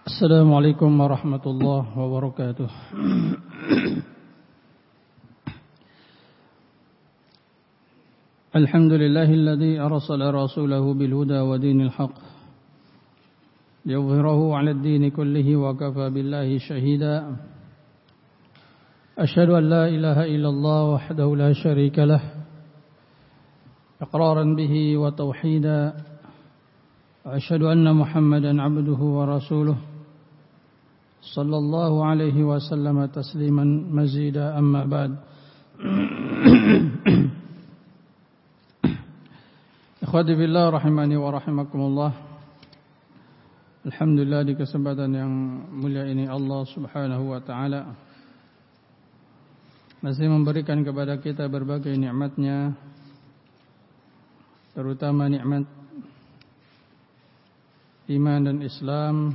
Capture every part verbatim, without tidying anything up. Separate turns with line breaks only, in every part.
Assalamualaikum warahmatullahi wabarakatuh. Alhamdulillahilladzi arsala rasulahu bil huda wa dinil haqq liyudhhirahu 'alad dini kullihi wa kafa billahi shahida. Asyhadu an la ilaha illallah wahdahu la syarika lah iqraran bihi wa tauhida. Asyhadu anna Muhammadan 'abduhu wa rasuluh sallallahu alaihi wasallam tasliman mazida, amma ba'd. Ikhwati billah rahimani wa rahimakumullah. Alhamdulillah, di kesempatan yang mulia ini Allah Subhanahu wa taala masih memberikan kepada kita berbagai nikmat-Nya, terutama nikmat iman dan Islam,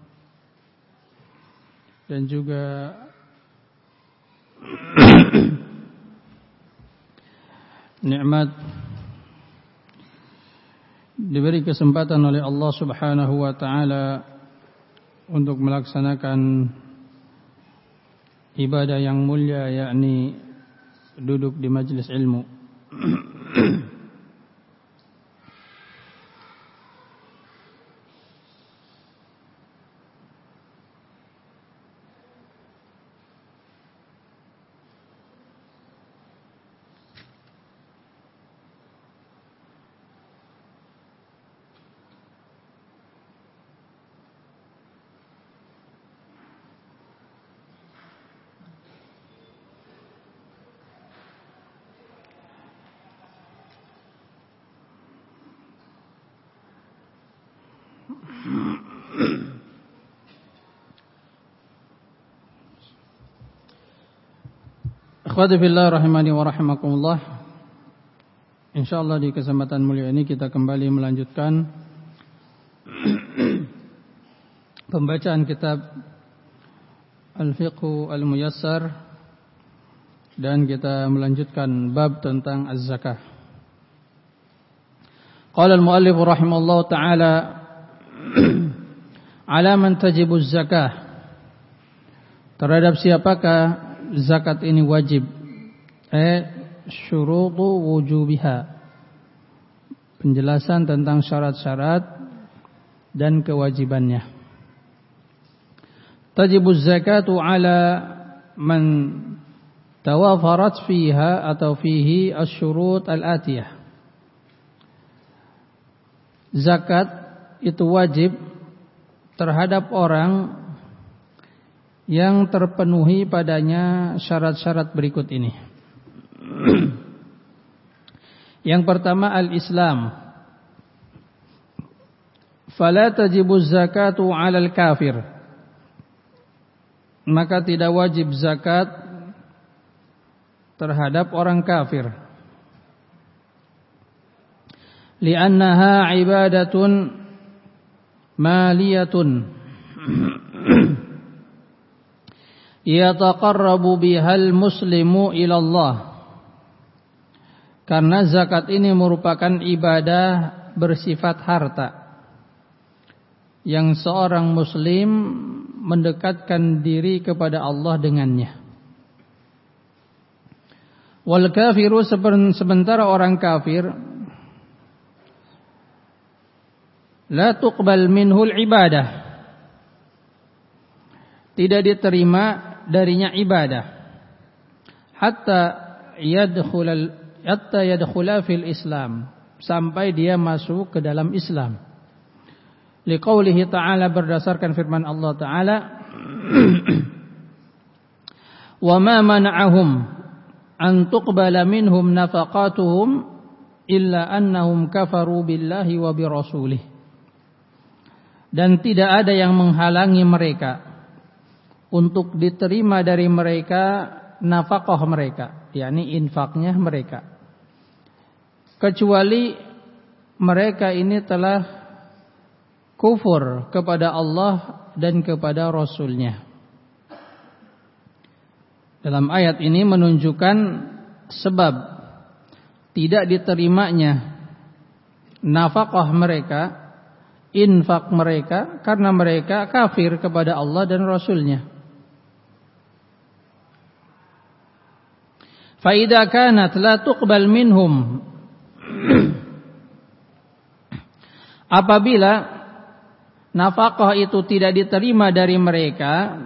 dan juga nikmat diberi kesempatan oleh Allah Subhanahu wa taala untuk melaksanakan ibadah yang mulia, yakni duduk di majelis ilmu. Ikhwati fillah rahimani wa rahimakumullah. Insyaallah di kesempatan mulia ini kita kembali melanjutkan pembacaan kitab Al-Fiqhu Al-Muyassar, dan kita melanjutkan bab tentang az-zakah. Qala al-muallif rahimahullah ta'ala ala man tajibu az-zakah, terhadap siapakah zakat ini wajib, eh syurutu wujubiha, penjelasan tentang syarat-syarat dan kewajibannya. Tajibu zakatu ala man tawafarat fiha atau fihi asyurut al-atiyah. Zakat itu wajib terhadap orang yang terpenuhi padanya syarat-syarat berikut ini. Yang pertama, al-Islam. Fala tajibu zakatu 'alal kafir, maka tidak wajib zakat terhadap orang kafir. Li'annaha ibadatun maliyatun yataqarrabu bihal muslimu ilallah, karena zakat ini merupakan ibadah bersifat harta yang seorang muslim mendekatkan diri kepada Allah dengannya. Wal kafiru, sementara orang kafir, la tuqbal minhul ibadah, tidak diterima darinya ibadah, hatta yadkhulal hatta yadkhula fil Islam, sampai dia masuk ke dalam Islam. Liqaulihi ta'ala, berdasarkan firman Allah ta'ala, wa ma mana'ahum an tuqbala minhum nafaqatuhum illa annahum kafaru billahi wa birasulih, dan tidak ada yang menghalangi mereka untuk diterima dari mereka nafkah mereka, yakni infaknya mereka, kecuali mereka ini telah kufur kepada Allah dan kepada Rasulnya. Dalam ayat ini menunjukkan sebab tidak diterimanya nafkah mereka infak mereka karena mereka kafir kepada Allah dan Rasul-Nya. Fa idza kanat la tuqbal minhum, apabila nafkah itu tidak diterima dari mereka,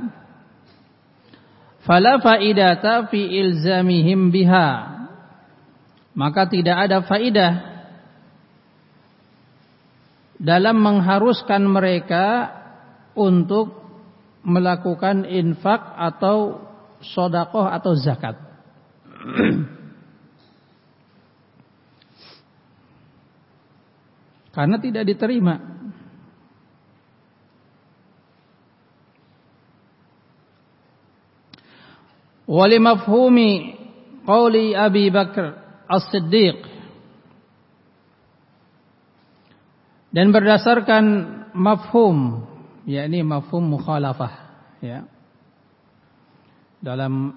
fala faidata fi ilzamihim biha, maka tidak ada faidah dalam mengharuskan mereka untuk melakukan infak atau sedekah atau zakat. Karena tidak diterima. Wali mafhumi qauli Abi Bakar As-Siddiq, dan berdasarkan mafhum, yakni mafhum mukhalafah, ya, dalam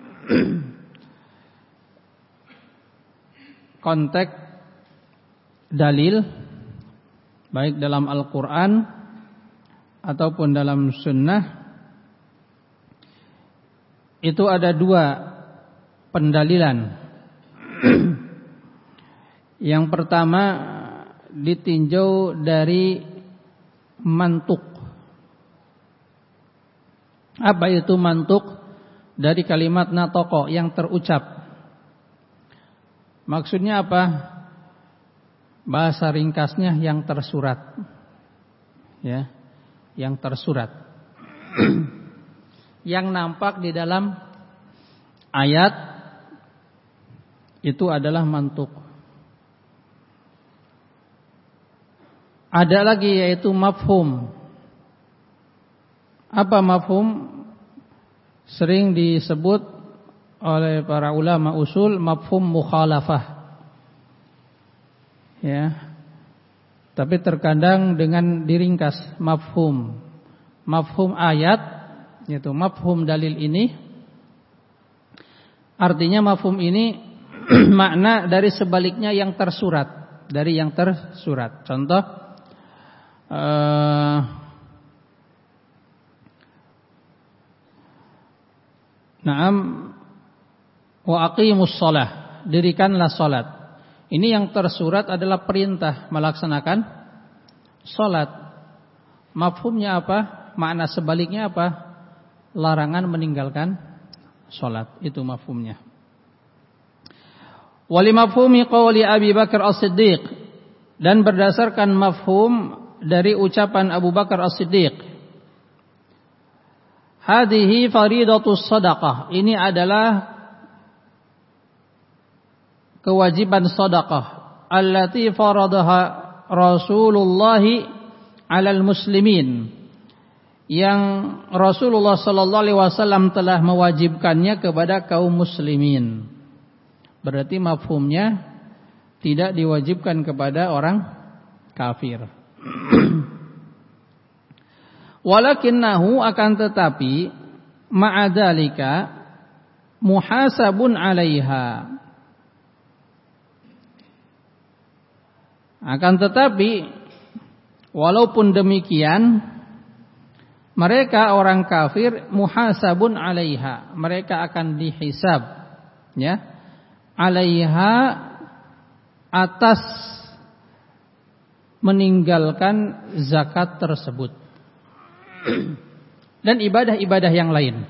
konteks dalil, baik dalam Al-Quran ataupun dalam Sunnah, itu ada dua pendalilan. Yang pertama ditinjau dari mantuk. Apa itu mantuk? Dari kalimat natoko, yang terucap. Maksudnya apa? Bahasa ringkasnya yang tersurat, ya, yang tersurat, yang nampak di dalam ayat itu adalah mantuk. Ada lagi yaitu mafhum. Apa mafhum? Sering disebut oleh para ulama usul mafhum mukhalafah, ya. Tapi terkadang dengan diringkas mafhum. Mafhum ayat, yaitu mafhum dalil ini, artinya mafhum ini makna dari sebaliknya yang tersurat, dari yang tersurat. Contoh, uh, Naam wa aqimus shalah, dirikanlah salat. Ini yang tersurat adalah perintah melaksanakan salat. Mafhumnya apa? Makna sebaliknya apa? Larangan meninggalkan salat. Itu mafhumnya. Wali mafhumi qauli Abi Bakar As-Siddiq, dan berdasarkan mafhum dari ucapan Abu Bakar As-Siddiq, hadhihi faridatus shadaqah, ini adalah kewajiban sedekah allati faradaha Rasulullah 'alal muslimin, yang Rasulullah sallallahu alaihi wasallam telah mewajibkannya kepada kaum muslimin. Berarti mafhumnya tidak diwajibkan kepada orang kafir. Walakinnahu, akan tetapi, ma'adhalika muhasabun 'alaiha, akan tetapi walaupun demikian mereka orang kafir muhasabun 'alaiha, mereka akan dihisab, ya, 'alaiha, atas meninggalkan zakat tersebut dan ibadah-ibadah yang lain.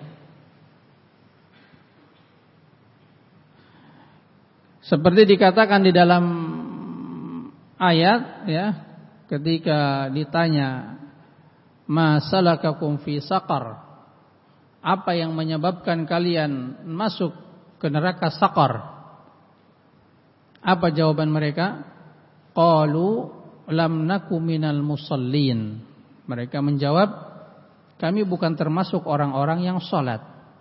Seperti dikatakan di dalam ayat, ya, ketika ditanya ma salakakum fi saqar, apa yang menyebabkan kalian masuk ke neraka saqar? Apa jawaban mereka? Qalu lam naku minal musallin. Mereka menjawab, kami bukan termasuk orang-orang yang salat.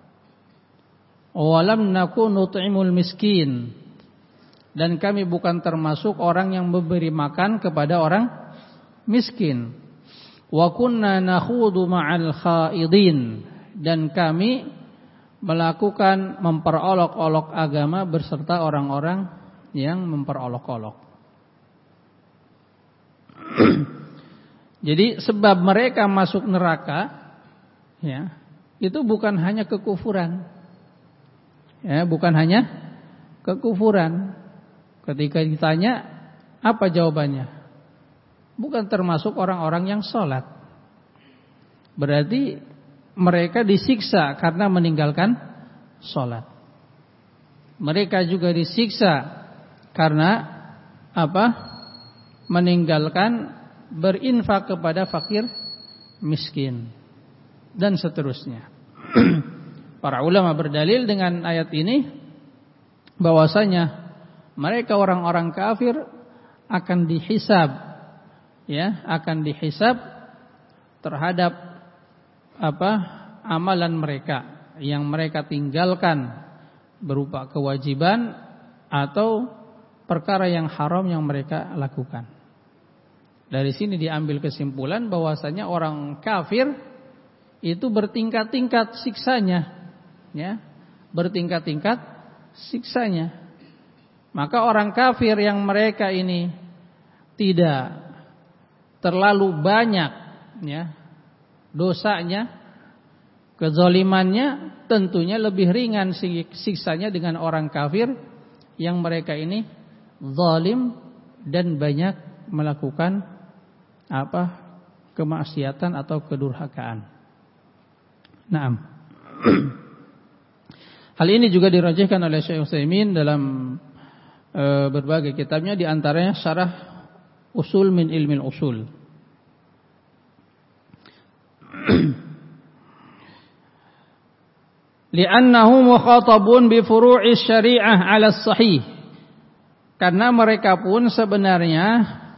Walam naku nut'imul miskin, dan kami bukan termasuk orang yang memberi makan kepada orang miskin. Wa kunna nakhudu ma'al khaidin, dan kami melakukan memperolok-olok agama berserta orang-orang yang memperolok-olok. Jadi sebab mereka masuk neraka, ya, itu bukan hanya kekufuran. Ya, bukan hanya kekufuran. Ketika ditanya, apa jawabannya? Bukan termasuk orang-orang yang sholat. Berarti mereka disiksa karena meninggalkan sholat. Mereka juga disiksa karena apa? Meninggalkan berinfak kepada fakir miskin dan seterusnya. Para ulama berdalil dengan ayat ini bahwasanya mereka orang-orang kafir akan dihisab, ya, akan dihisab terhadap apa? Amalan mereka yang mereka tinggalkan berupa kewajiban atau perkara yang haram yang mereka lakukan. Dari sini diambil kesimpulan bahwasanya orang kafir itu bertingkat-tingkat siksanya. Ya, bertingkat-tingkat siksanya. Maka orang kafir yang mereka ini tidak terlalu banyak, ya, dosanya, kezalimannya, tentunya lebih ringan siksanya dengan orang kafir yang mereka ini zalim dan banyak melakukan apa? Kemaksiatan atau kedurhakaan. Naam. Hal ini juga dirajihkan oleh Syekh Utsaimin dalam e, berbagai kitabnya, di antaranya Syarah Usul min Ilmil Usul. Li'annahu mukhatabun bi furu'i syari'ah 'ala as-sahih. Karena mereka pun sebenarnya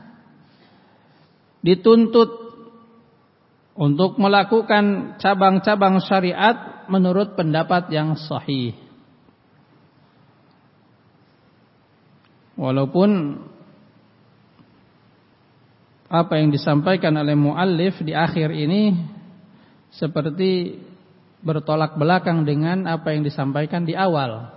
dituntut untuk melakukan cabang-cabang syariat menurut pendapat yang sahih. Walaupun apa yang disampaikan oleh muallif di akhir ini seperti bertolak belakang dengan apa yang disampaikan di awal.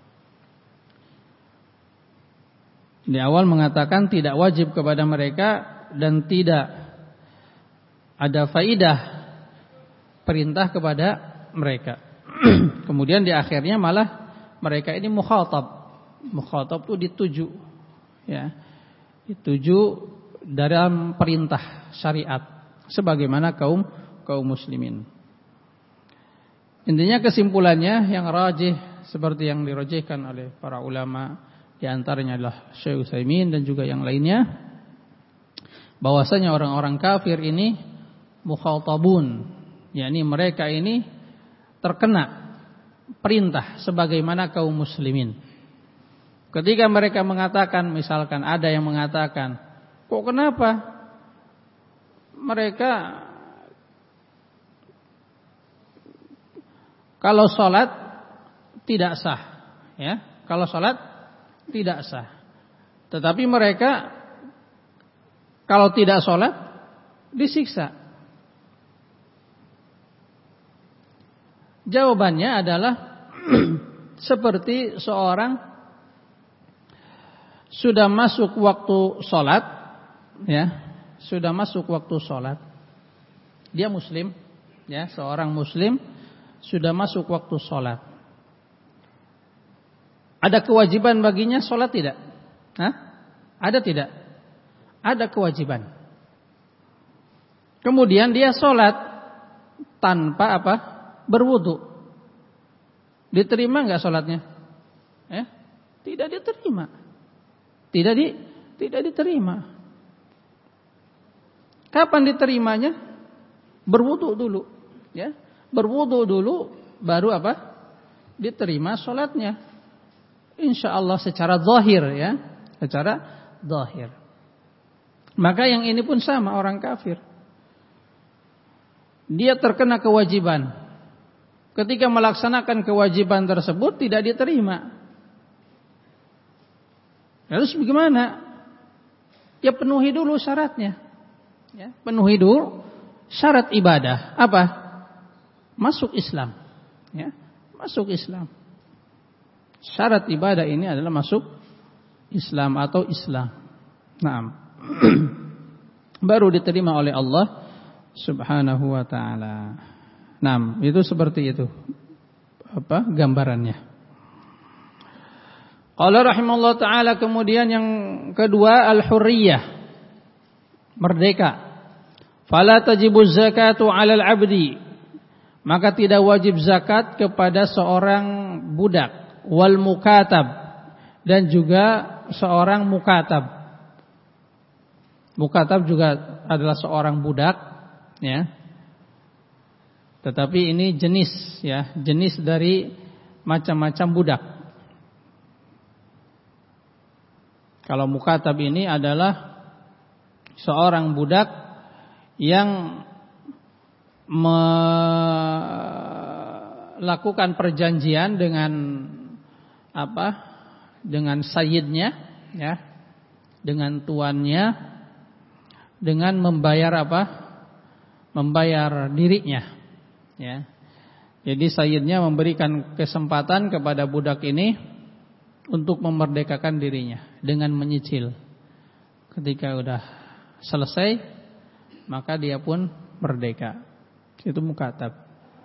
Di awal mengatakan tidak wajib kepada mereka dan tidak ada faidah perintah kepada mereka. Kemudian di akhirnya malah mereka ini mukhatab. Mukhatab itu dituju, ya, dituju dalam perintah syariat sebagaimana kaum kaum muslimin. Intinya kesimpulannya yang rajih seperti yang dirajihkan oleh para ulama, di antaranya adalah Syekh Utsaimin dan juga yang lainnya, bahwasanya orang-orang kafir ini mukhatabun, yakni mereka ini terkena perintah sebagaimana kaum muslimin. Ketika mereka mengatakan, misalkan ada yang mengatakan, kok kenapa mereka kalau sholat tidak sah, ya, kalau sholat tidak sah, tetapi mereka kalau tidak sholat disiksa. Jawabannya adalah seperti seorang sudah masuk waktu sholat, ya, sudah masuk waktu sholat, dia muslim, ya, seorang muslim sudah masuk waktu sholat. Ada kewajiban baginya sholat tidak? Hah? Ada tidak? Ada kewajiban. Kemudian dia sholat tanpa apa? Berwudu. Diterima enggak sholatnya? Eh? Tidak diterima. Tidak di, tidak diterima. Kapan diterimanya? Berwudu dulu, ya. Berwudu dulu baru apa? Diterima sholatnya. Insya Allah secara zahir, ya, secara zahir. Maka yang ini pun sama orang kafir. Dia terkena kewajiban. Ketika melaksanakan kewajiban tersebut tidak diterima. Terus bagaimana? Ya penuhi dulu syaratnya. Ya, penuhi dulu syarat ibadah. Apa? Masuk Islam. Ya, masuk Islam. Syarat ibadah ini adalah masuk Islam atau Islam. Naam. baru diterima oleh Allah Subhanahu wa taala. Nah, itu seperti itu apa gambarannya. Qala rahimallahu taala, kemudian yang kedua al-hurriyah, merdeka. Fala tajibu zakatu 'alal 'abdi, maka tidak wajib zakat kepada seorang budak, wal mukatab, dan juga seorang mukatab. Mukatab juga adalah seorang budak, ya. Tetapi ini jenis, ya, jenis dari macam-macam budak. Kalau mukatab ini adalah seorang budak yang melakukan perjanjian dengan apa? Dengan sayyidnya, ya, dengan tuannya, dengan membayar apa? Membayar dirinya, ya. Jadi sayyidnya memberikan kesempatan kepada budak ini untuk memerdekakan dirinya dengan menyicil. Ketika udah selesai, maka dia pun merdeka. Itu mukatab.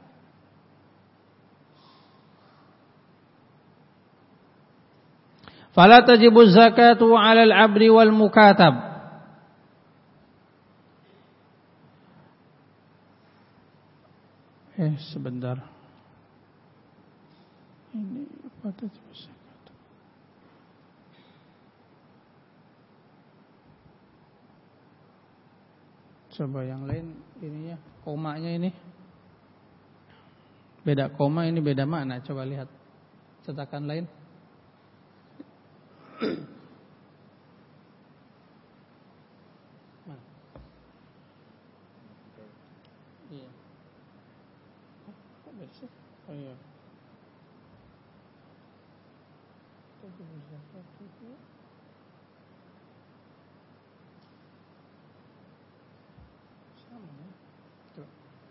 Fala tajibu zakatu 'alal 'abdi wal mukatab. Eh sebentar. Ini apa tajibu zakat? Coba yang lain ininya, komanya ini. Beda koma, ini beda makna. Coba lihat cetakan lain. Nah. Iya. Kok beda sih? Oh iya. Sama ya. Tuh.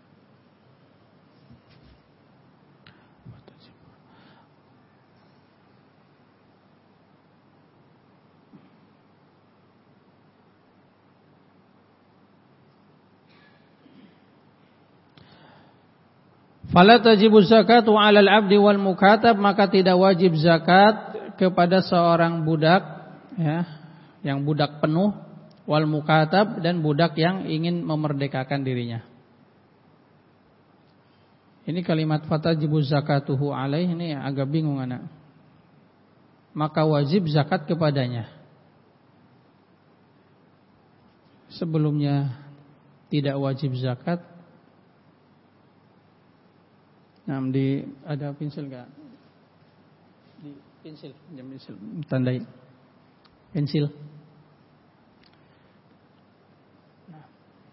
Fala tajibu zakatu 'alal 'abdi wal mukatab, maka tidak wajib zakat kepada seorang budak, ya, yang budak penuh, wal mukatab, dan budak yang ingin memerdekakan dirinya. Ini kalimat fatajibu zakatuhu alaih ini agak bingung anak. Maka wajib zakat kepadanya. Sebelumnya tidak wajib zakat. Nah, di ada pensil enggak? Di pensil, jam pensil, tandai pensil. Nah.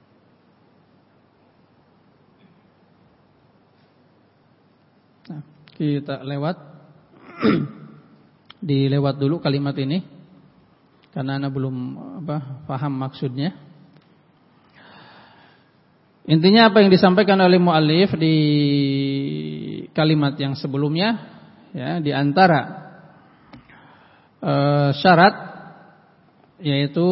Nah, kita lewat dilewat dulu kalimat ini karena Anda belum apa paham maksudnya. Intinya apa yang disampaikan oleh muallif di kalimat yang sebelumnya, ya, di antara e, syarat yaitu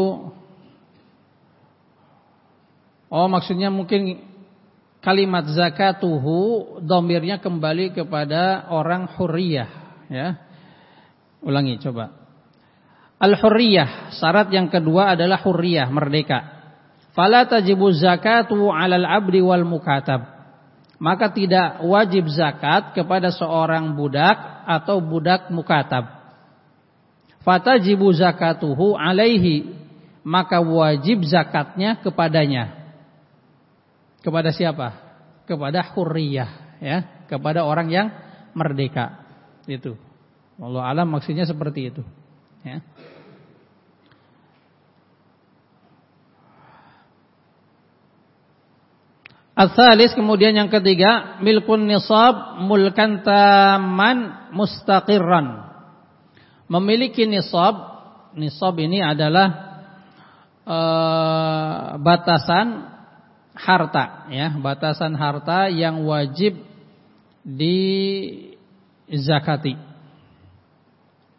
oh maksudnya mungkin kalimat zakatuhu dhamirnya kembali kepada orang hurriyah, ya. Ulangi coba. Al-hurriyah, syarat yang kedua adalah hurriyah, merdeka. Fala tajibu zakatu 'alal 'abdi wal mukatab, maka tidak wajib zakat kepada seorang budak atau budak mukatab. Fatajibu zakatuhu 'alaihi, maka wajib zakatnya kepadanya. Kepada siapa? Kepada hurriyah, ya, kepada orang yang merdeka. Itu. Wallahu alam maksudnya seperti itu, ya. Al-thalis, kemudian yang ketiga, milkun nisab mulkan taman mustaqirran. Memiliki nisab, nisab ini adalah e, batasan harta, ya, batasan harta yang wajib dizakati.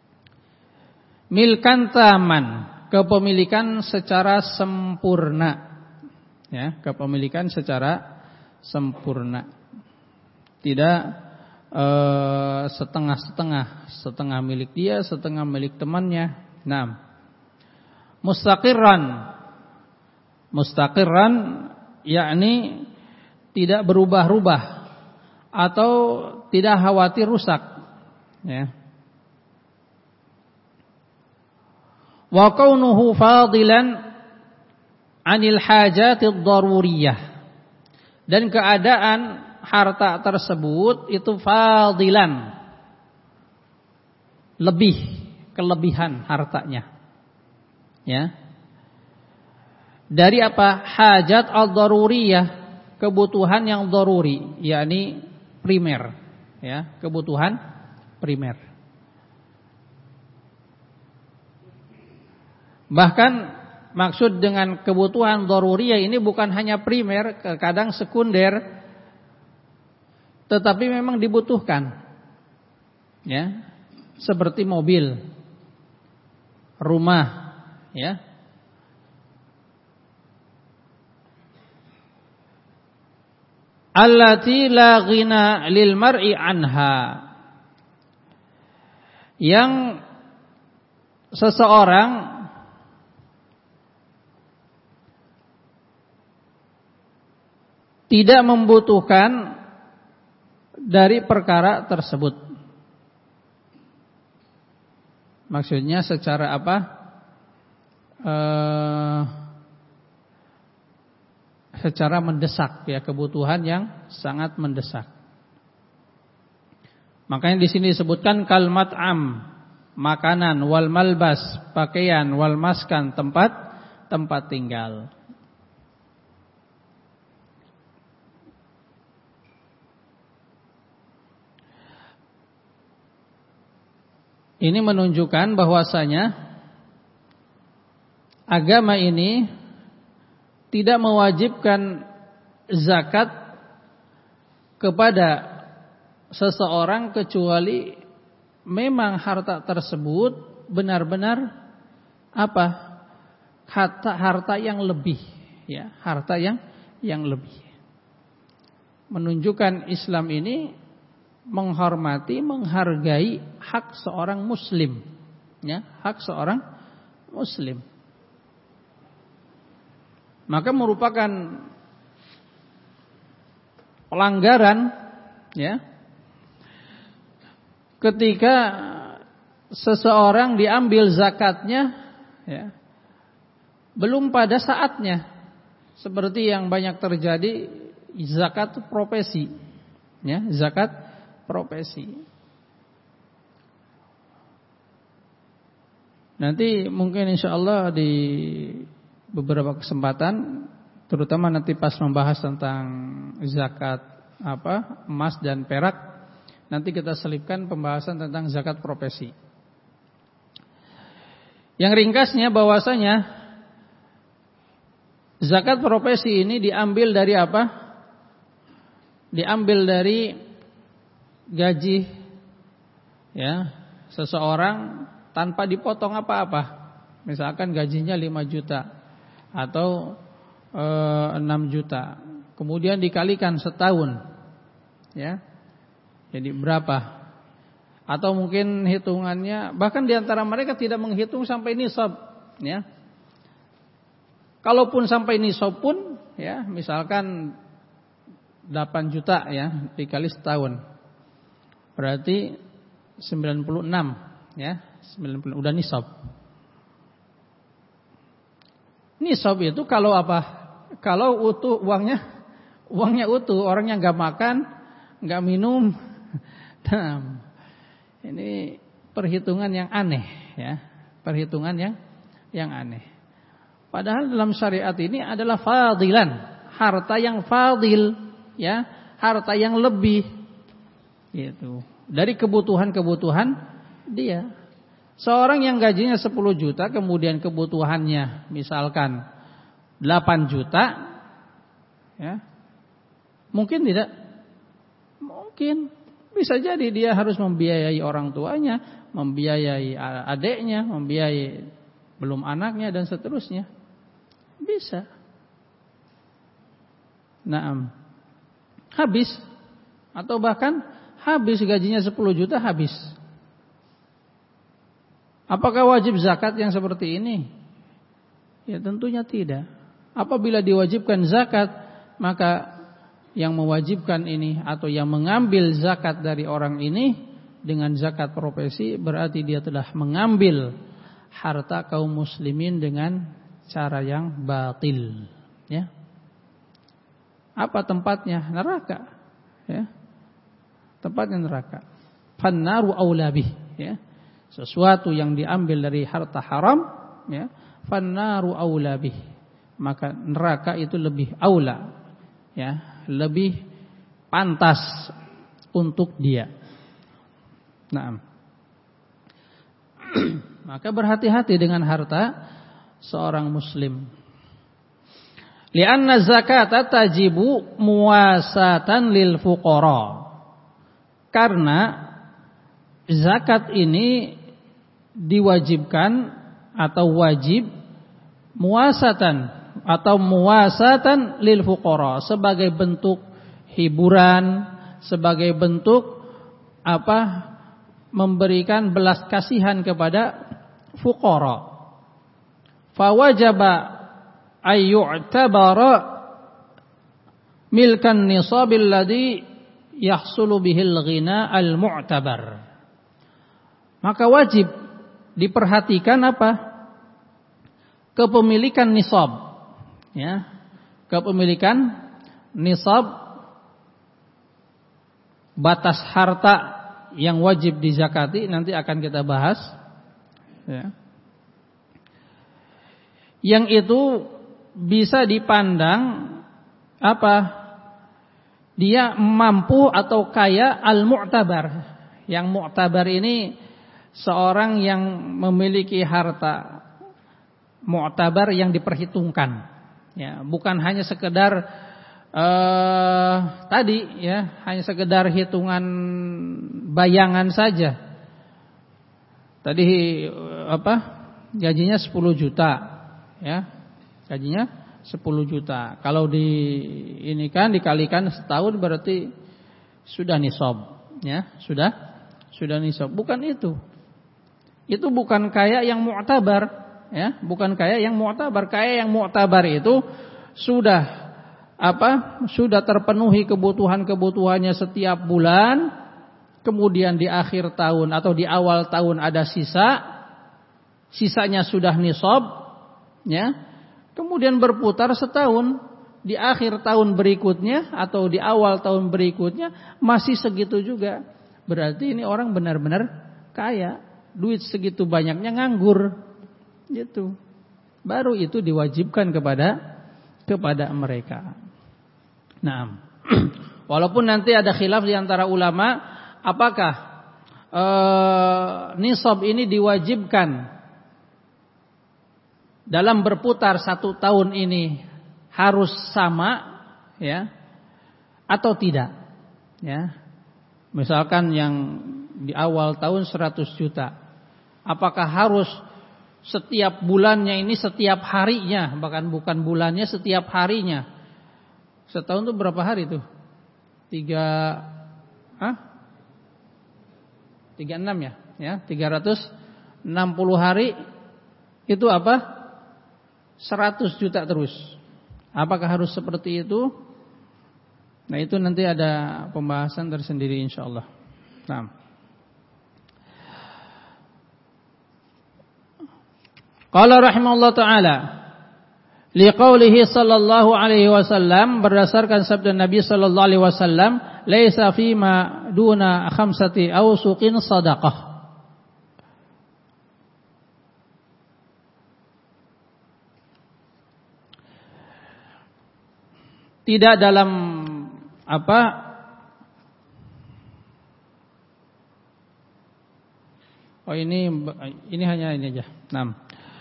Milkan taman, kepemilikan secara sempurna. ya, kepemilikan secara sempurna. Tidak eh, setengah-setengah, setengah milik dia, setengah milik temannya. Nah, mustaqirran. Mustaqirran yakni tidak berubah-ubah atau tidak khawatir rusak, ya. Wa kaunuhu fadilan 'anil hajatid daruriyah, dan keadaan harta tersebut itu fadilan, lebih, kelebihan hartanya, ya. Dari apa? Hajat ad-daruriyah, kebutuhan yang daruri, yakni primer, ya, kebutuhan primer. Bahkan maksud dengan kebutuhan daruriyah ini bukan hanya primer, kadang sekunder, tetapi memang dibutuhkan, ya, seperti mobil, rumah, ya. Allati la ghina lil mar'i anha, yang seseorang tidak membutuhkan dari perkara tersebut. Maksudnya secara apa? Eh, secara mendesak, ya, kebutuhan yang sangat mendesak. Makanya di sini disebutkan kal mat'am, makanan, wal malbas, pakaian, wal maskan, tempat tempat tinggal. Ini menunjukkan bahwasanya agama ini tidak mewajibkan zakat kepada seseorang kecuali memang harta tersebut benar-benar apa? Harta harta yang lebih, ya, harta yang yang lebih. Menunjukkan Islam ini menghormati, menghargai hak seorang muslim, ya, hak seorang muslim. Maka merupakan pelanggaran, ya, ketika seseorang diambil zakatnya, ya, belum pada saatnya, seperti yang banyak terjadi zakat profesi, ya, zakat profesi. Nanti mungkin insyaallah di beberapa kesempatan, terutama nanti pas membahas tentang zakat apa emas dan perak, nanti kita selipkan pembahasan tentang zakat profesi. Yang ringkasnya bahwasanya zakat profesi ini diambil dari apa? Diambil dari gaji, ya, seseorang tanpa dipotong apa-apa. Misalkan gajinya lima juta atau e, enam juta, kemudian dikalikan setahun, ya, jadi berapa? Atau mungkin hitungannya, bahkan diantara mereka tidak menghitung sampai nisab, ya. Kalaupun sampai nisab pun, ya, misalkan delapan juta, ya, dikali setahun, berarti sembilan puluh enam, ya, sembilan puluh udah nisab. Nisab itu kalau apa? Kalau utuh uangnya, uangnya utuh, orangnya nggak makan, nggak minum. Nah, ini perhitungan yang aneh, ya, perhitungan yang yang aneh. Padahal dalam syariat ini adalah fadilan, harta yang fadil, ya, harta yang lebih, gitu, dari kebutuhan-kebutuhan dia. Seorang yang gajinya sepuluh juta kemudian kebutuhannya misalkan delapan juta, ya, mungkin tidak? Mungkin. Bisa jadi dia harus membiayai orang tuanya, membiayai adiknya, membiayai belum anaknya dan seterusnya. Bisa. Naam. Habis atau bahkan habis gajinya sepuluh juta habis. Apakah wajib zakat yang seperti ini? Ya tentunya tidak. Apabila diwajibkan zakat, maka yang mewajibkan ini atau yang mengambil zakat dari orang ini dengan zakat profesi, berarti dia telah mengambil harta kaum muslimin dengan cara yang batil. Ya. Apa tempatnya? Neraka. Ya. Tempatnya neraka. Fannaru aula bih. Ya. Sesuatu yang diambil dari harta haram, ya, fannaru aula bih, maka neraka itu lebih aula, ya, lebih pantas untuk dia. Naam. Maka berhati-hati dengan harta seorang muslim. Li'anna zakata tajibu muwasatan lil fuqara. Karena zakat ini diwajibkan atau wajib muasatan atau muasatan lil fuqara, sebagai bentuk hiburan, sebagai bentuk apa? Memberikan belas kasihan kepada fuqara. Fa wajaba ay yu'tabara milkan nisabil ladzi yahsulu bihil ghina al mu'tabar. Maka wajib diperhatikan apa? Kepemilikan nisab, ya, kepemilikan nisab, batas harta yang wajib dizakati, nanti akan kita bahas, ya. Yang itu bisa dipandang apa? Dia mampu atau kaya al-mu'tabar. Yang mu'tabar ini seorang yang memiliki harta mu'tabar yang diperhitungkan, ya, bukan hanya sekedar uh, tadi, ya, hanya sekedar hitungan bayangan saja. Tadi uh, apa? Gajinya sepuluh juta, ya, gajinya sepuluh juta. Kalau di ini kan dikalikan setahun berarti sudah nisab, ya, sudah sudah nisab. Bukan itu. Itu bukan kaya yang mu'tabar, ya, bukan kaya yang mu'tabar. Kaya yang mu'tabar itu sudah apa? Sudah terpenuhi kebutuhan-kebutuhannya setiap bulan, kemudian di akhir tahun atau di awal tahun ada sisa, sisanya sudah nisab, ya. Kemudian berputar setahun, di akhir tahun berikutnya atau di awal tahun berikutnya masih segitu juga. Berarti ini orang benar-benar kaya. Duit segitu banyaknya nganggur, gitu. Baru itu diwajibkan kepada kepada mereka. Nah, walaupun nanti ada khilaf di antara ulama, apakah e, nisab ini diwajibkan dalam berputar satu tahun ini harus sama, ya, atau tidak, ya. Misalkan yang di awal tahun seratus juta, apakah harus setiap bulannya ini, setiap harinya, bahkan bukan bulannya, setiap harinya? Setahun itu berapa hari tuh? Tiga, ah? Tiga enam ya, ya, tiga ratus enam puluh hari itu apa? Seratus juta terus. Apakah harus seperti itu? Nah, itu nanti ada pembahasan tersendiri insyaallah. Nah. Qala rahimahullah ta'ala, liqaulihi sallallahu alaihi wasallam, berdasarkan sabda Nabi sallallahu alaihi wasallam, laisa fima duna khamsati awsuqin sadaqah. Tidak dalam apa? Oh ini ini hanya ini aja. enam.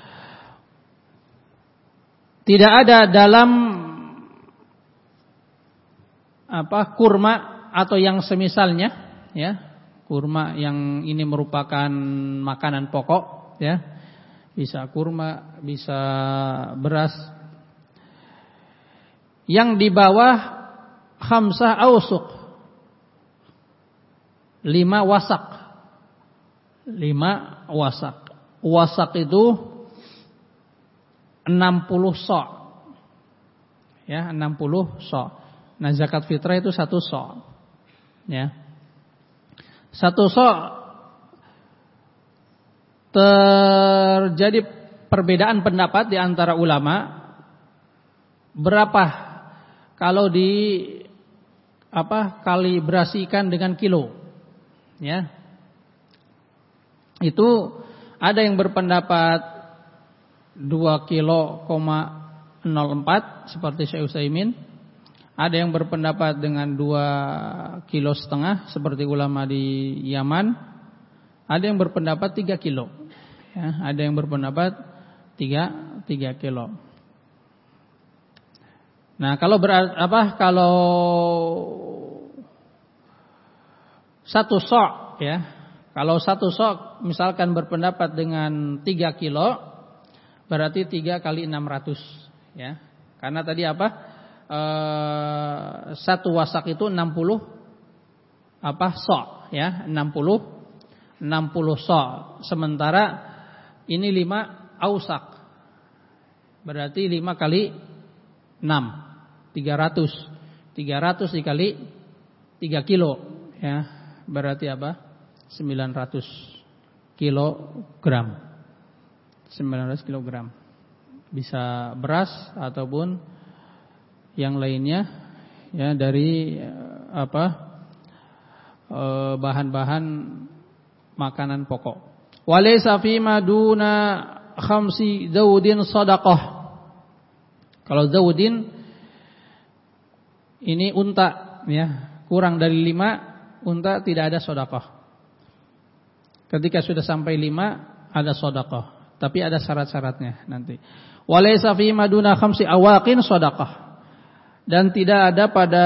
Tidak ada dalam apa kurma atau yang semisalnya, ya. Kurma yang ini merupakan makanan pokok, ya. Bisa kurma, bisa beras. yang di bawah khamsah ausuk, lima wasak. Lima wasak. Wasak itu enam puluh so'. Ya, enam puluh so'. Nah, zakat fitrah itu satu so'. Ya. Satu so' terjadi perbedaan pendapat di antara ulama berapa kalau di apa kalibrasikan dengan kilo. Ya. Itu ada yang berpendapat dua kilo koma nol empat seperti Syekh Utsaimin. Ada yang berpendapat dengan dua kilo setengah seperti ulama di Yaman. Ada yang berpendapat tiga kilo. Ya, ada yang berpendapat tiga kilo. Nah, kalau ber, apa kalau satu sok ya. Kalau satu sok misalkan berpendapat dengan tiga kilo, berarti tiga kali enam ratus ya. Karena tadi apa? E, satu wasak itu enam puluh apa sok ya, enam puluh enam puluh sok. Sementara ini lima ausak. Berarti lima kali enam, tiga ratus. tiga ratus dikali tiga kilo ya. Berarti apa? sembilan ratus kilogram. sembilan ratus kilogram. Bisa beras ataupun yang lainnya ya dari apa? bahan-bahan makanan pokok. Walaysa fi maduna khamsi zawdin shadaqah. Kalau zawdin ini unta ya, kurang dari lima unta tidak ada sedekah. Ketika sudah sampai lima ada sedekah, tapi ada syarat-syaratnya nanti. Walaysa fi maduna khamsi awaqin sedekah. Dan tidak ada pada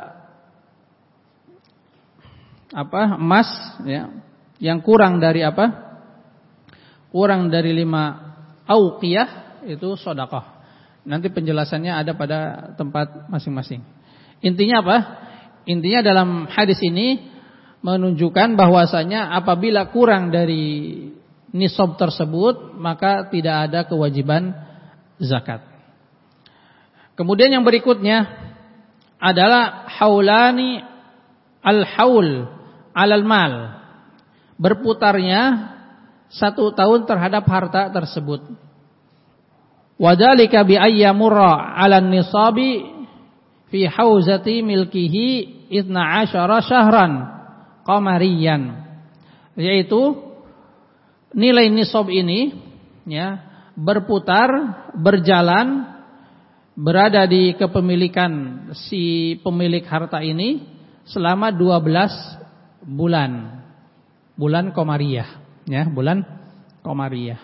apa? Emas ya, yang kurang dari apa? Kurang dari lima auqiyah itu sedekah. Nanti penjelasannya ada pada tempat masing-masing. Intinya apa? Intinya dalam hadis ini menunjukkan bahwasanya apabila kurang dari nisab tersebut maka tidak ada kewajiban zakat. Kemudian yang berikutnya adalah haulani al-haul alal mal. Berputarnya satu tahun terhadap harta tersebut. Wadhalika bi ayyamurra 'alan nisabi fi hauzati milkihi itna asyara syahran qamariyan, yaitu nilai nisab ini ya berputar berjalan berada di kepemilikan si pemilik harta ini selama dua belas bulan bulan qamariyah ya, bulan qamariyah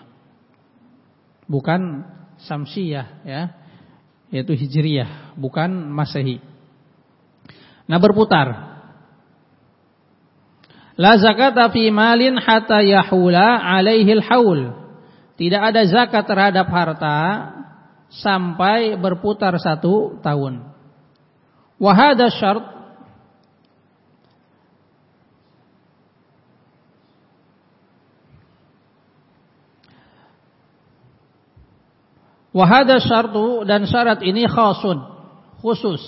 bukan samsiyah ya, yaitu hijriyah, bukan masehi. Nah, berputar. La zakata fi malin hatta yahula alaihi al-haul. Tidak ada zakat terhadap harta sampai berputar satu tahun. Wa hadha syart Wa hadha syartu, dan syarat ini khasun, khusus.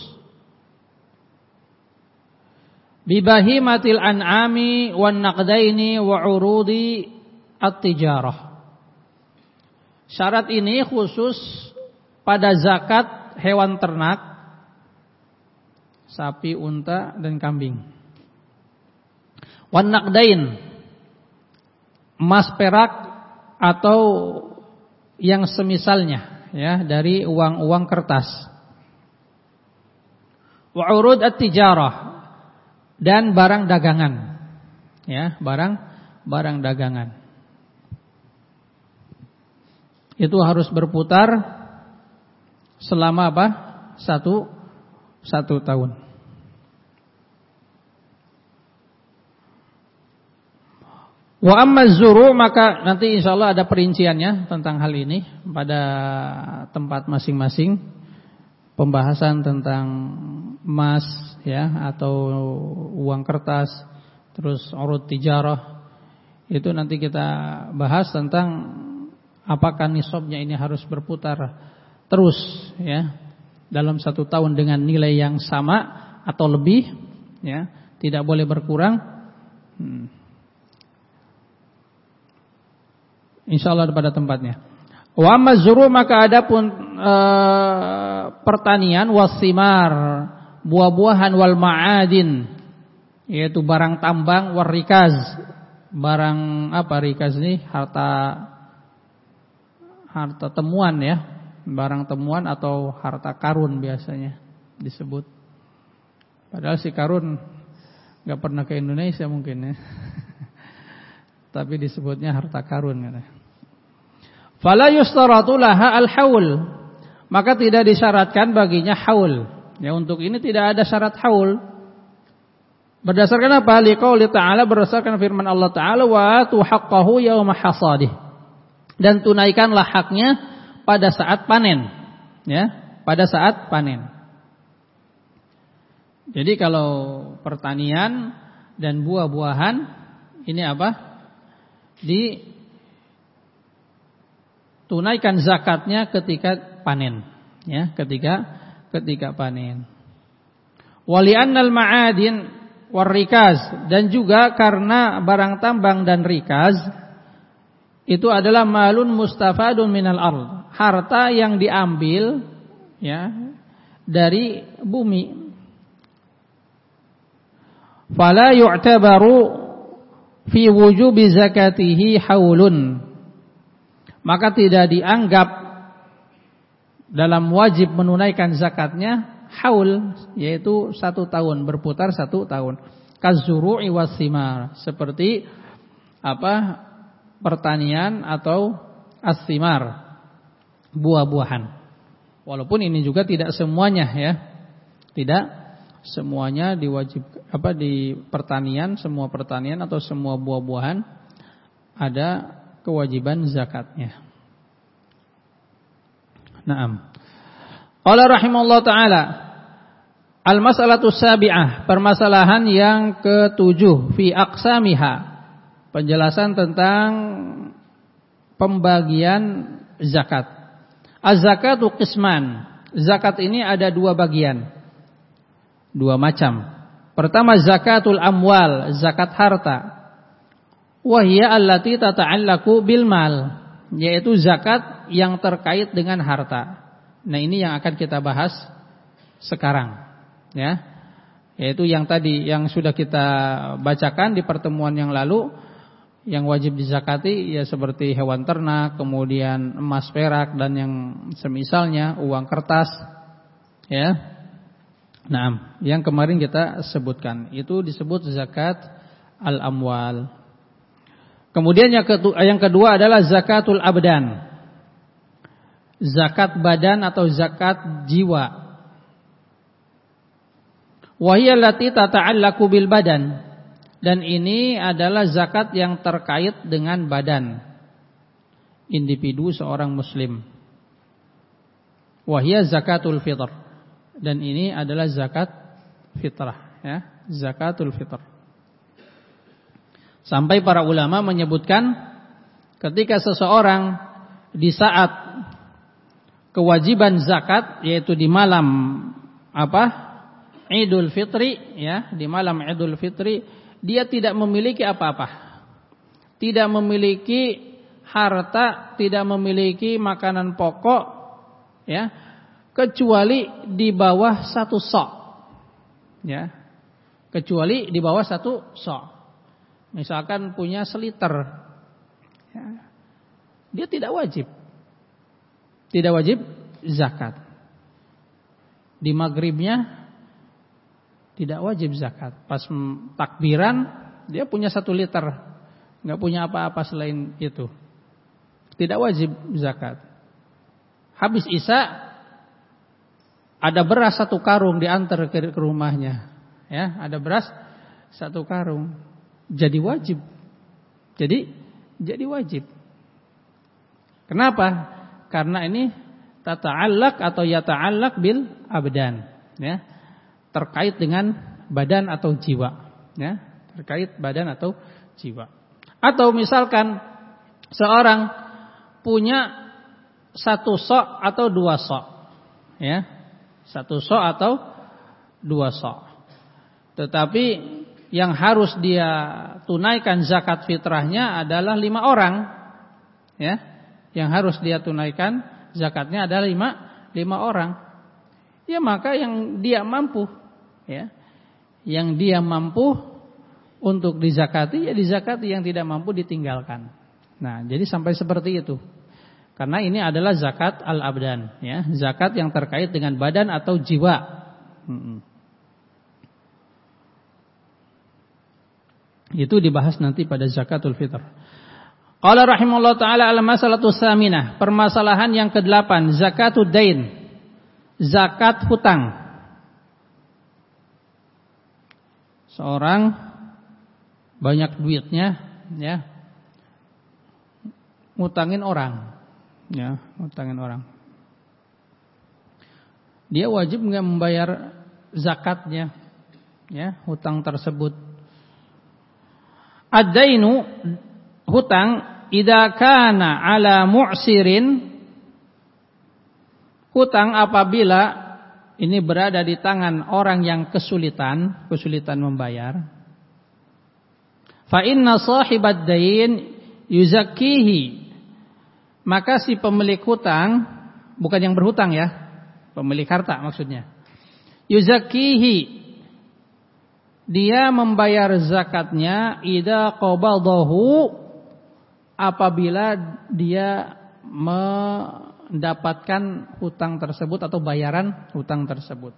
Bi bahimatil an'ami wan naqdaini wa urudi at-tijarah. Syarat ini khusus pada zakat hewan ternak, sapi, unta dan kambing. Wan naqdain, emas perak atau yang semisalnya ya, dari uang-uang kertas. Wa urud at-tijarah, dan barang dagangan. Ya, barang barang dagangan. Itu harus berputar selama apa? Satu satu tahun. Wa amma zuru, maka nanti insyaallah ada perinciannya tentang hal ini pada tempat masing-masing. pembahasan tentang emas ya atau uang kertas, terus urud tijarah, itu nanti kita bahas tentang apakah nisabnya ini harus berputar terus ya dalam satu tahun dengan nilai yang sama atau lebih ya, tidak boleh berkurang. hmm. Insyaallah pada tempatnya. Wa mazru maka adapun e, pertanian wasimar, buah-buahan, wal ma'adin yaitu barang tambang, war rikaz, barang apa rikaz ini harta harta temuan ya, barang temuan atau harta karun biasanya disebut. Padahal si karun enggak pernah ke Indonesia mungkin ya. Tapi disebutnya harta karun katanya. Fala yustaratu laha al-haul, maka tidak disyaratkan baginya haul. Ya, untuk ini tidak ada syarat haul. Berdasarkan apa? Liqauli ta'ala, berdasarkan firman Allah Ta'ala, wa atu haqqahu yauma hasadih. Dan tunaikanlah haknya pada saat panen. Ya, pada saat panen. Jadi kalau pertanian dan buah-buahan ini apa? Ditunaikan zakatnya ketika panen, ya, ketika ketika panen. Wali'annal ma'adin war rikaz, dan juga karena barang tambang dan rikaz itu adalah malun mustafadun minal ard, harta yang diambil ya dari bumi. Fala yu'tabaru fi wujubi zakatihi haulun, maka tidak dianggap dalam wajib menunaikan zakatnya haul, yaitu satu tahun, berputar satu tahun. Kazuru'i wasimar, seperti apa pertanian atau as-simar, buah-buahan. Walaupun ini juga tidak semuanya ya, tidak semuanya diwajib apa di pertanian, semua pertanian atau semua buah-buahan ada kewajiban zakatnya. Naam. Qala rahimallahu taala, al-mas'alatu sabi'ah, permasalahan yang ketujuh, fi aqsamiha, penjelasan tentang pembagian zakat. Az-zakatu qisman, zakat ini ada dua bagian. Dua macam. Pertama zakatul amwal, zakat harta. Wa hiya allati tata'allaqu bil mal, yaitu zakat yang terkait dengan harta. Nah, ini yang akan kita bahas sekarang, ya. Yaitu yang tadi yang sudah kita bacakan di pertemuan yang lalu, yang wajib dizakati ya seperti hewan ternak, kemudian emas, perak dan yang semisalnya, uang kertas, ya. Nah, yang kemarin kita sebutkan itu disebut zakat al-amwal. Kemudian yang kedua, yang kedua adalah zakatul abdan, zakat badan atau zakat jiwa. Wa hiya allati tata'allaqu bil badan, dan ini adalah zakat yang terkait dengan badan individu seorang muslim. Wa hiya zakatul fitr, dan ini adalah zakat fitrah ya, zakatul fitr. Sampai para ulama menyebutkan ketika seseorang di saat kewajiban zakat, yaitu di malam apa? Idul Fitri ya, di malam Idul Fitri dia tidak memiliki apa-apa. Tidak memiliki harta, tidak memiliki makanan pokok ya, kecuali di bawah satu sok, ya, kecuali di bawah satu sok. Misalkan punya seliter, ya, dia tidak wajib, tidak wajib zakat. Di maghribnya tidak wajib zakat. Pas takbiran dia punya satu liter, nggak punya apa-apa selain itu, tidak wajib zakat. Habis isya ada beras satu karung diantar ke rumahnya, ya, ada beras satu karung, jadi wajib, jadi jadi wajib. Kenapa? Karena ini tata'allaq atau yata'allaq bil abdan, ya. Terkait dengan badan atau jiwa, ya. Terkait badan atau jiwa. Atau misalkan seorang punya satu sok atau dua sok, ya. Satu sok atau dua sok. Tetapi yang harus dia tunaikan zakat fitrahnya adalah lima orang, ya. Yang harus dia tunaikan zakatnya adalah lima lima orang. Ya maka yang dia mampu, ya. Yang dia mampu untuk dizakati ya dizakati, yang tidak mampu ditinggalkan. Nah, jadi sampai seperti itu. Karena ini adalah zakat al-abdan, ya, zakat yang terkait dengan badan atau jiwa. Hmm. Itu dibahas nanti pada zakatul fitr. Qala rahimallahu taala al-masalatu tsaminah, permasalahan yang kedelapan, zakatud dain, zakat hutang. Seorang banyak duitnya, ya, ngutangin orang, ya, ngutangin orang. Dia wajib enggak membayar zakatnya, ya, hutang tersebut. Ad-dainu, hutang, idza kana ala mu'sirin, hutang apabila ini berada di tangan orang yang kesulitan, kesulitan membayar. Fa inna sahibad dain yuzakkihi, maka si pemilik hutang, bukan yang berhutang ya, pemilik harta maksudnya. Yuzakkihi, dia membayar zakatnya idza qabadahu, apabila dia mendapatkan hutang tersebut atau bayaran hutang tersebut.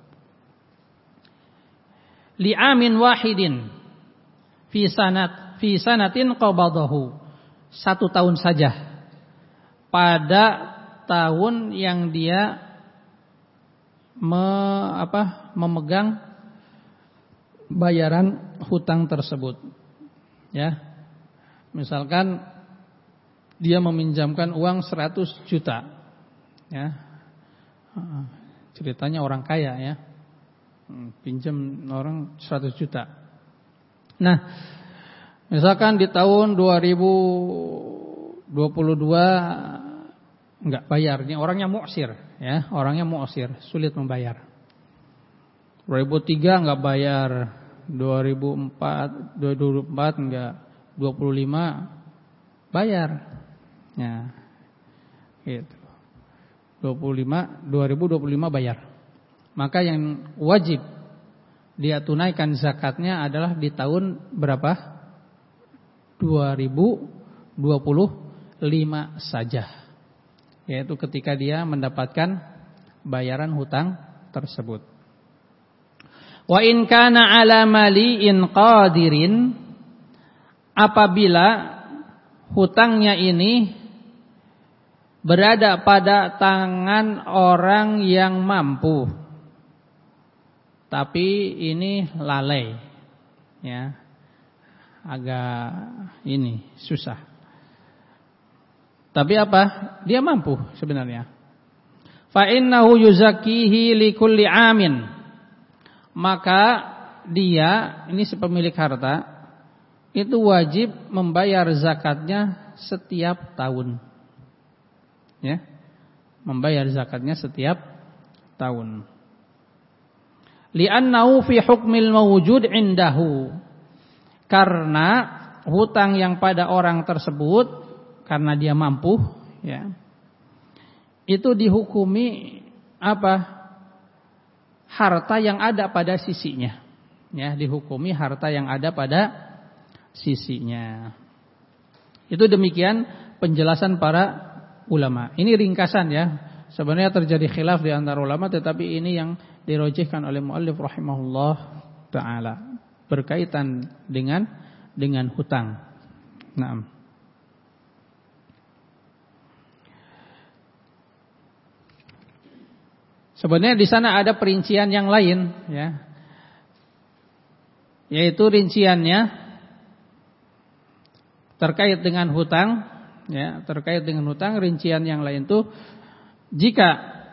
Li'amin wahidin fi sanat fi sanatin qabadahu, satu tahun saja, pada tahun yang dia me, apa, memegang bayaran hutang tersebut, ya. Misalkan dia meminjamkan uang seratus juta, ya. Ceritanya orang kaya, ya, pinjam orang seratus juta. Nah, misalkan di tahun dua ribu dua puluh dua enggak bayar, ini orangnya mu'sir, ya, orangnya mu'sir, sulit membayar. dua ribu tiga enggak bayar, dua ribu empat, dua ribu empat enggak, dua puluh lima bayar. Ya. Gitu. dua puluh lima, dua ribu dua puluh lima bayar. Maka yang wajib dia tunaikan zakatnya adalah di tahun berapa? dua ribu dua puluh lima saja. Yaitu ketika dia mendapatkan bayaran hutang tersebut. Wa in kana ala mali'in qadirin, apabila hutangnya ini berada pada tangan orang yang mampu, tapi ini lalai, ya, agak ini susah. Tapi apa? Dia mampu sebenarnya. Fa innahu yuzakkihi likulli amin, maka dia, ini si pemilik harta, itu wajib membayar zakatnya setiap tahun, ya, membayar zakatnya setiap tahun. Li'annahu fi hukmil mawjud indahu, karena hutang yang pada orang tersebut, karena dia mampu, ya, itu dihukumi apa? Harta yang ada pada sisinya, ya, dihukumi harta yang ada pada sisinya. Itu demikian penjelasan para ulama. Ini ringkasan, ya. Sebenarnya terjadi khilaf di antara ulama, tetapi ini yang dirojihkan oleh muallif rahimahullah taala berkaitan dengan dengan hutang. Naam. Sebenarnya di sana ada perincian yang lain, ya. Yaitu rinciannya terkait dengan hutang, ya, terkait dengan hutang, rincian yang lain itu jika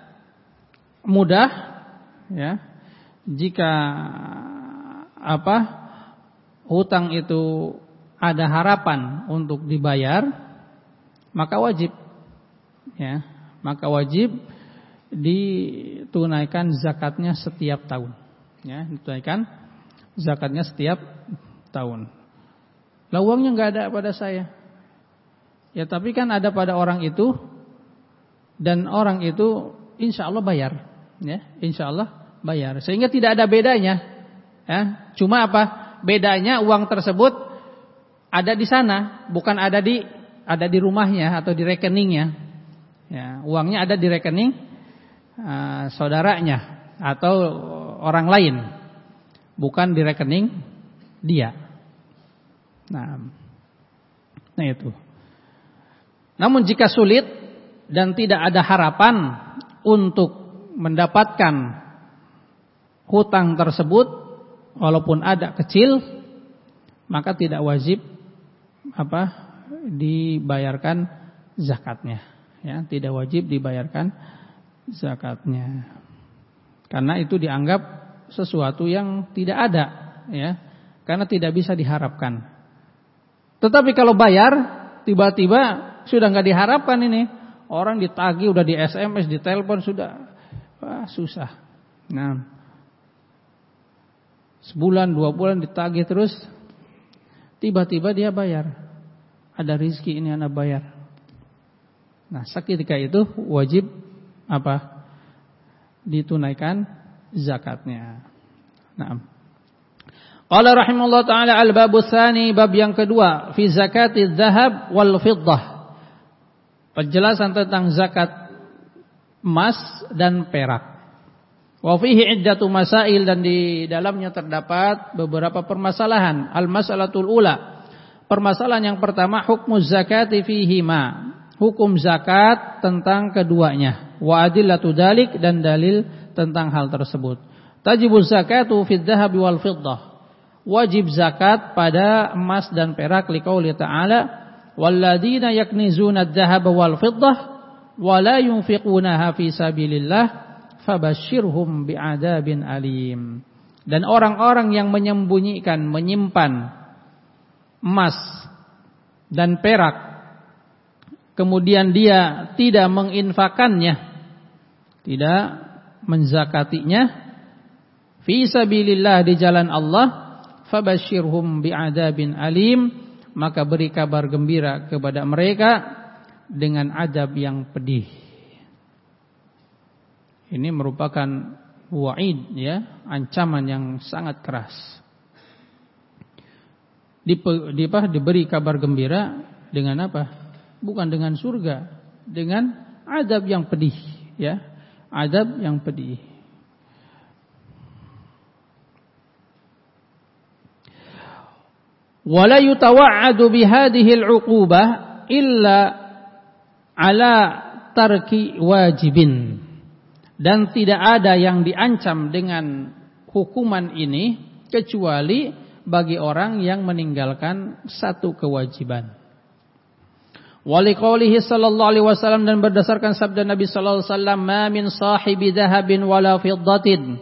mudah ya jika apa hutang itu ada harapan untuk dibayar, maka wajib ya, maka wajib ditunaikan zakatnya setiap tahun ya, ditunaikan zakatnya setiap tahun. Lah uangnya enggak ada pada saya. Ya tapi kan ada pada orang itu, dan orang itu insya Allah bayar ya, insya Allah bayar. Sehingga tidak ada bedanya ya. Cuma apa? Bedanya uang tersebut ada di sana, bukan ada di ada di rumahnya atau di rekeningnya. Ya, uangnya ada di rekening uh, saudaranya atau orang lain, bukan di rekening dia. Nah, nah itu. Namun jika sulit dan tidak ada harapan untuk mendapatkan hutang tersebut, walaupun ada kecil, maka tidak wajib apa dibayarkan zakatnya. Ya, tidak wajib dibayarkan zakatnya. Karena itu dianggap sesuatu yang tidak ada, ya. Karena tidak bisa diharapkan. Tetapi kalau bayar, tiba-tiba sudah nggak diharapkan ini. Orang ditagih, udah di S M S, di telepon sudah, wah, susah. Nah, sebulan, dua bulan ditagih terus, tiba-tiba dia bayar. Ada rizki ini anak bayar. Nah, seketika itu wajib apa? Ditunaikan zakatnya. Nah, qala rahimahullah ta'ala al-babu tsani, bab yang kedua, fi zakatiz zahab wal fiddah. Penjelasan tentang zakat emas dan perak. Wa fihi iddatu masail, dan di dalamnya terdapat beberapa permasalahan. Al-mas'alatul ula, permasalahan yang pertama, hukmu zakati fihima, hukum zakat tentang keduanya. Wa adillatu dzalik, dan dalil tentang hal tersebut. Tajibuz zakatu fid dhahabi wal fiddah, wajib zakat pada emas dan perak liqauli ta'ala walladzina yaknizuna adh-dhahaba wal fiddah wa la yunfiqunaha fi sabilillah fabashshirhum bi'adzabin alim. Dan orang-orang yang menyembunyikan, menyimpan emas dan perak, kemudian dia tidak menginfakannya, tidak menzakatinya, fi sabilillah, di jalan Allah, fabashshirhum bi'adzabin alim, maka beri kabar gembira kepada mereka dengan azab yang pedih. Ini merupakan wa'id ya, ancaman yang sangat keras. Dipe, di, apa, diberi kabar gembira dengan apa? Bukan dengan surga, dengan azab yang pedih ya, azab yang pedih. Wala yutawa'adu bihadhihi al-'uqubah illa ala tarki wajibin, dan tidak ada yang diancam dengan hukuman ini kecuali bagi orang yang meninggalkan satu kewajiban. Waliqaulihi sallallahu alaihi wasallam, dan berdasarkan sabda Nabi sallallahu alaihi wasallam, ma min sahibi dhahabin wala fiddatin,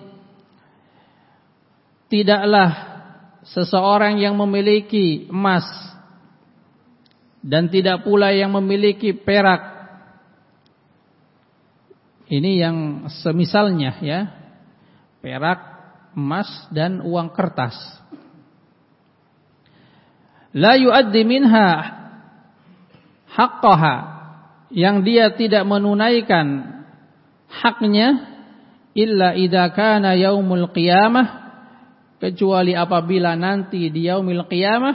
tidaklah seseorang yang memiliki emas dan tidak pula yang memiliki perak, ini yang semisalnya ya, perak, emas dan uang kertas, la yuaddi minha haqqaha, yang dia tidak menunaikan haknya, illa idza kana yaumul qiyamah, kecuali apabila nanti di yaumil qiyamah,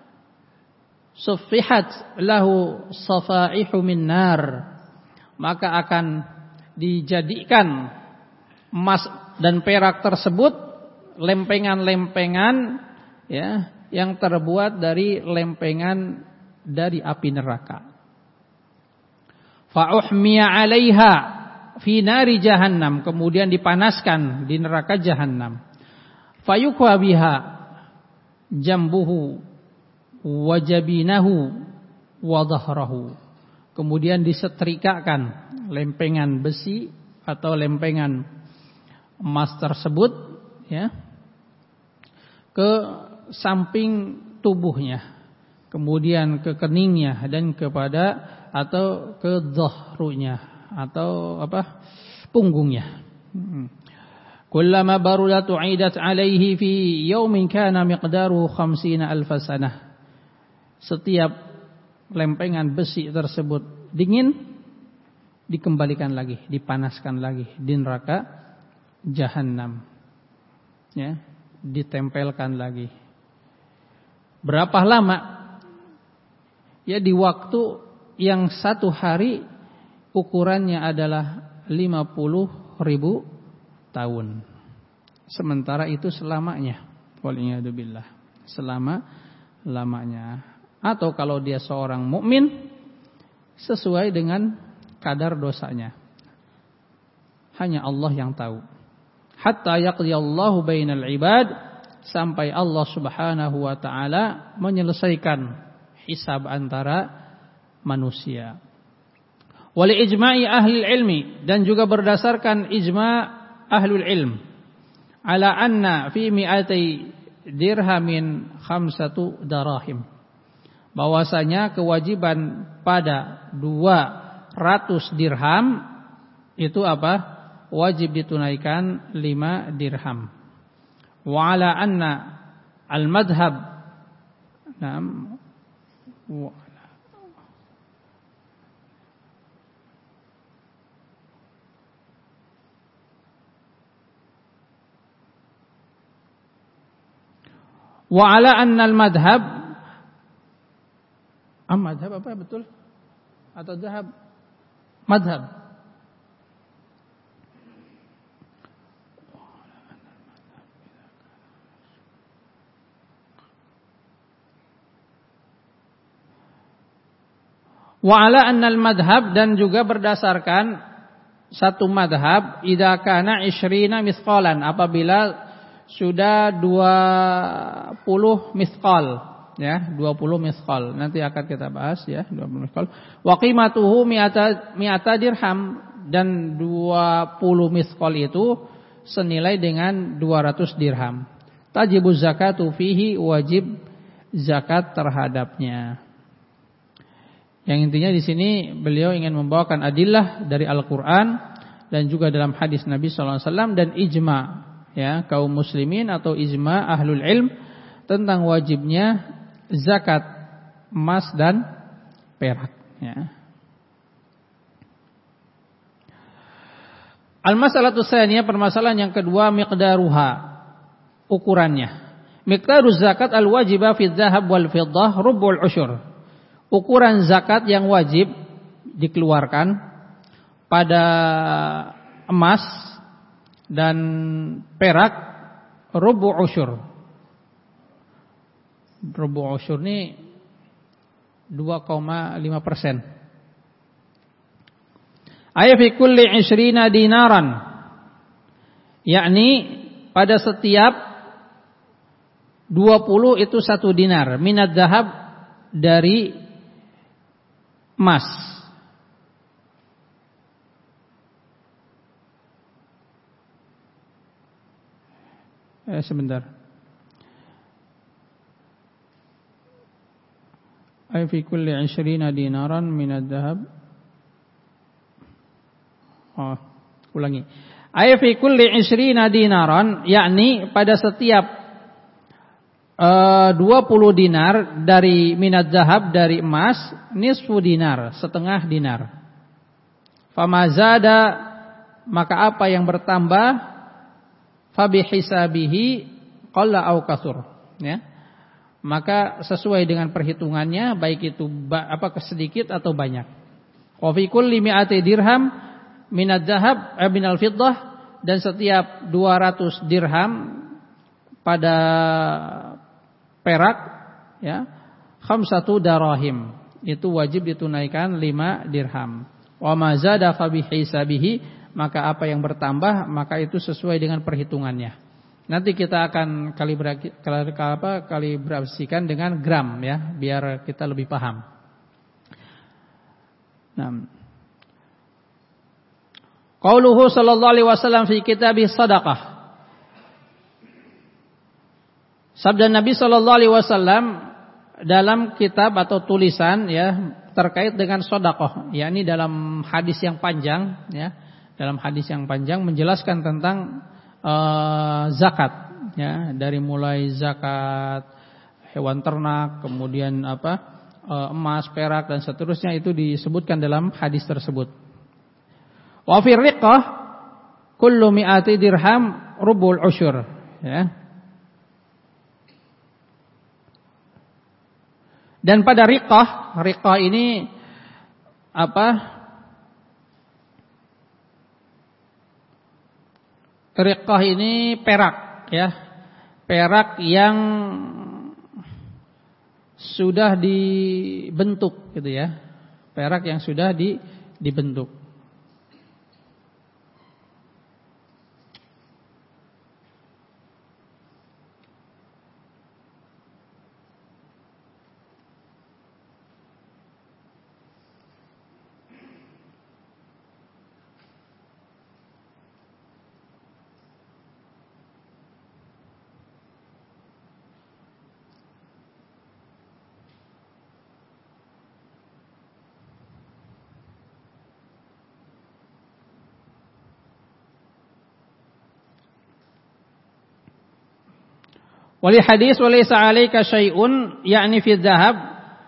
suffihat lahu safaihu min nar, maka akan dijadikan emas dan perak tersebut lempengan-lempengan ya, yang terbuat dari lempengan dari api neraka. Fa uhmiya 'alaiha fi nari jahannam, kemudian dipanaskan di neraka jahannam. Fayukwa biha jambuhu wajabinahu wa dhahrahu, kemudian disetrikakan lempengan besi atau lempengan emas tersebut ya ke samping tubuhnya, kemudian ke keningnya dan kepada atau ke dhahrunya atau apa punggungnya. Kullama barudat u'idat alaihi fi yaumin kana miqdaruhu khamsina alf sanah. Setiap lempengan besi tersebut dingin, dikembalikan lagi, dipanaskan lagi di neraka Jahannam. Ya, ditempelkan lagi. Berapa lama? Ya di waktu yang satu hari ukurannya adalah lima puluh ribu tahun. Sementara itu selamanya. Waliyadzubillah. Selama-lamanya. Atau kalau dia seorang mukmin sesuai dengan kadar dosanya. Hanya Allah yang tahu. Hatta yaqdiyallahu bainal ibad, sampai Allah Subhanahu wa taala menyelesaikan hisab antara manusia. Wal ijma'i ahli ilmi, dan juga berdasarkan ijma' ahlul ilm ala anna fi mi'ati dirhamin khamsatu darahim, bahwasanya kewajiban pada dua ratus dirham itu apa? Wajib ditunaikan lima dirham. Wa ala anna al-madhhab nam wa ala anna al-madhhab am madhhab apa betul atau dhahab madhhab wa ala annal madhab, dan juga berdasarkan satu madhab idza kana ishrina misqalan, apabila sudah dua puluh misqal ya, dua puluh misqal. Nanti akan kita bahas ya, dua puluh misqal. Wa qimatuhu mi'ata mi'ata dirham, dan dua puluh misqal itu senilai dengan dua ratus dirham. Tajibu zakatu fihi, wajib zakat terhadapnya. Yang intinya di sini beliau ingin membawakan adillah dari Al-Qur'an dan juga dalam hadis Nabi sallallahu alaihi wasallam dan ijma' ya kaum muslimin atau ijma' ahlul ilm tentang wajibnya zakat emas dan perak ya. Al-mas'alatu tsaniyah, permasalahan yang kedua, miqdaruha, ukurannya. Miqdaruz zakat al-wajibah fi dzahab wal fiddah rubul usyur. Ukuran zakat yang wajib dikeluarkan pada emas dan perak rubu usyur. Rubu usyur ini dua koma lima persen. Ay fi kulli ishrina dinaran, yakni pada setiap dua puluh itu satu dinar, minad dzahab, dari emas. Eh, sebentar. Ay fi kulli ishrina dinaran min ad-dhahab. Oh, ulangi. Ay fi kulli ishrina dinaran, yakni pada setiap Uh, dua puluh dinar dari minat zahab, dari emas, nisfu dinar, setengah dinar. Famazada, maka apa yang bertambah, fabihisabihi qalla au kasur ya. Maka sesuai dengan perhitungannya, baik itu apa sedikit atau banyak. Wa fi kulli mi'ati dirham minat zahab, eh, minal fiddah, dan setiap dua ratus dirham pada perak ya, khamsatu darahim, itu wajib ditunaikan lima dirham. Wa ma zada fa bihisabihi, maka apa yang bertambah maka itu sesuai dengan perhitungannya. Nanti kita akan kalibrasi, apa, kalibrasikan dengan gram ya, biar kita lebih paham. Nah, Qauluhu sallallahu alaihi wasallam fi kitabih shadaqah. Sabda Nabi sallallahu alaihi wasallam dalam kitab atau tulisan ya terkait dengan sedekah, yakni dalam hadis yang panjang ya, dalam hadis yang panjang menjelaskan tentang uh, zakat ya, dari mulai zakat hewan ternak, kemudian apa uh, emas, perak dan seterusnya itu disebutkan dalam hadis tersebut. Wa fi riqah kullu mi'ati dirham rubul usyur ya. Dan pada riqah, riqah ini apa? Riqah ini perak ya. Perak yang sudah dibentuk gitu ya. Perak yang sudah di, dibentuk. Wali hadis walaysa 'alaika syai'un yakni fi dzahab,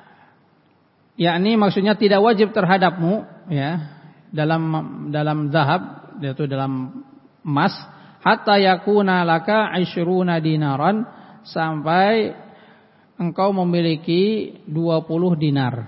yakni maksudnya tidak wajib terhadapmu ya dalam dalam zahab yaitu dalam emas, hatta yakuna laka ishruna dinaran, sampai engkau memiliki dua puluh dinar.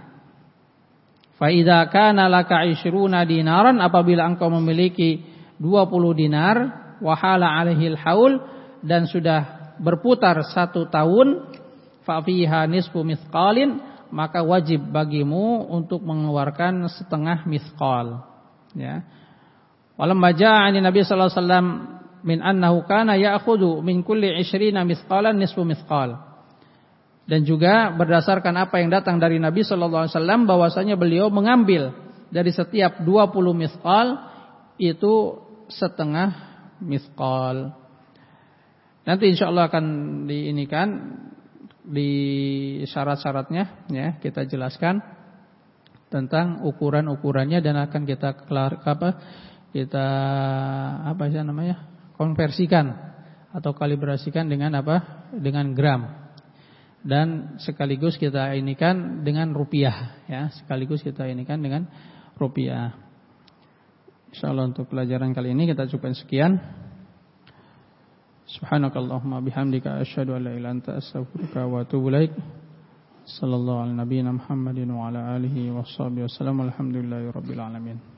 Fa idza kana laka ishruna dinaran, apabila engkau memiliki dua puluh dinar, wa hala 'alaihil haul, dan sudah berputar satu tahun, fa fiha nisfu mithqalin, maka wajib bagimu untuk mengeluarkan setengah mithqal ya. Walamma jaa 'ani Nabi sallallahu alaihi wasallam min annahu kana ya'khudhu min kulli ishrina mithqalan nisfu mithqal. Dan juga berdasarkan apa yang datang dari Nabi sallallahu alaihi wasallam bahwasanya beliau mengambil dari setiap dua puluh mithqal itu setengah mithqal. Nanti insyaallah akan diinikan di syarat-syaratnya ya, kita jelaskan tentang ukuran-ukurannya dan akan kita kelar apa kita apa sih namanya? konversikan atau kalibrasikan dengan apa? dengan gram. Dan sekaligus kita inikan dengan rupiah ya, sekaligus kita inikan dengan rupiah. Insyaallah untuk pelajaran kali ini kita cukupkan sekian. Subhanakallahumma bihamdika asyhadu an la ilaha illa anta astaghfiruka wa atubu ilaik. Sallallahu ala nabiyyina Muhammadin wa ala alihi washabihi wasallam. Alhamdulillahirabbil alamin.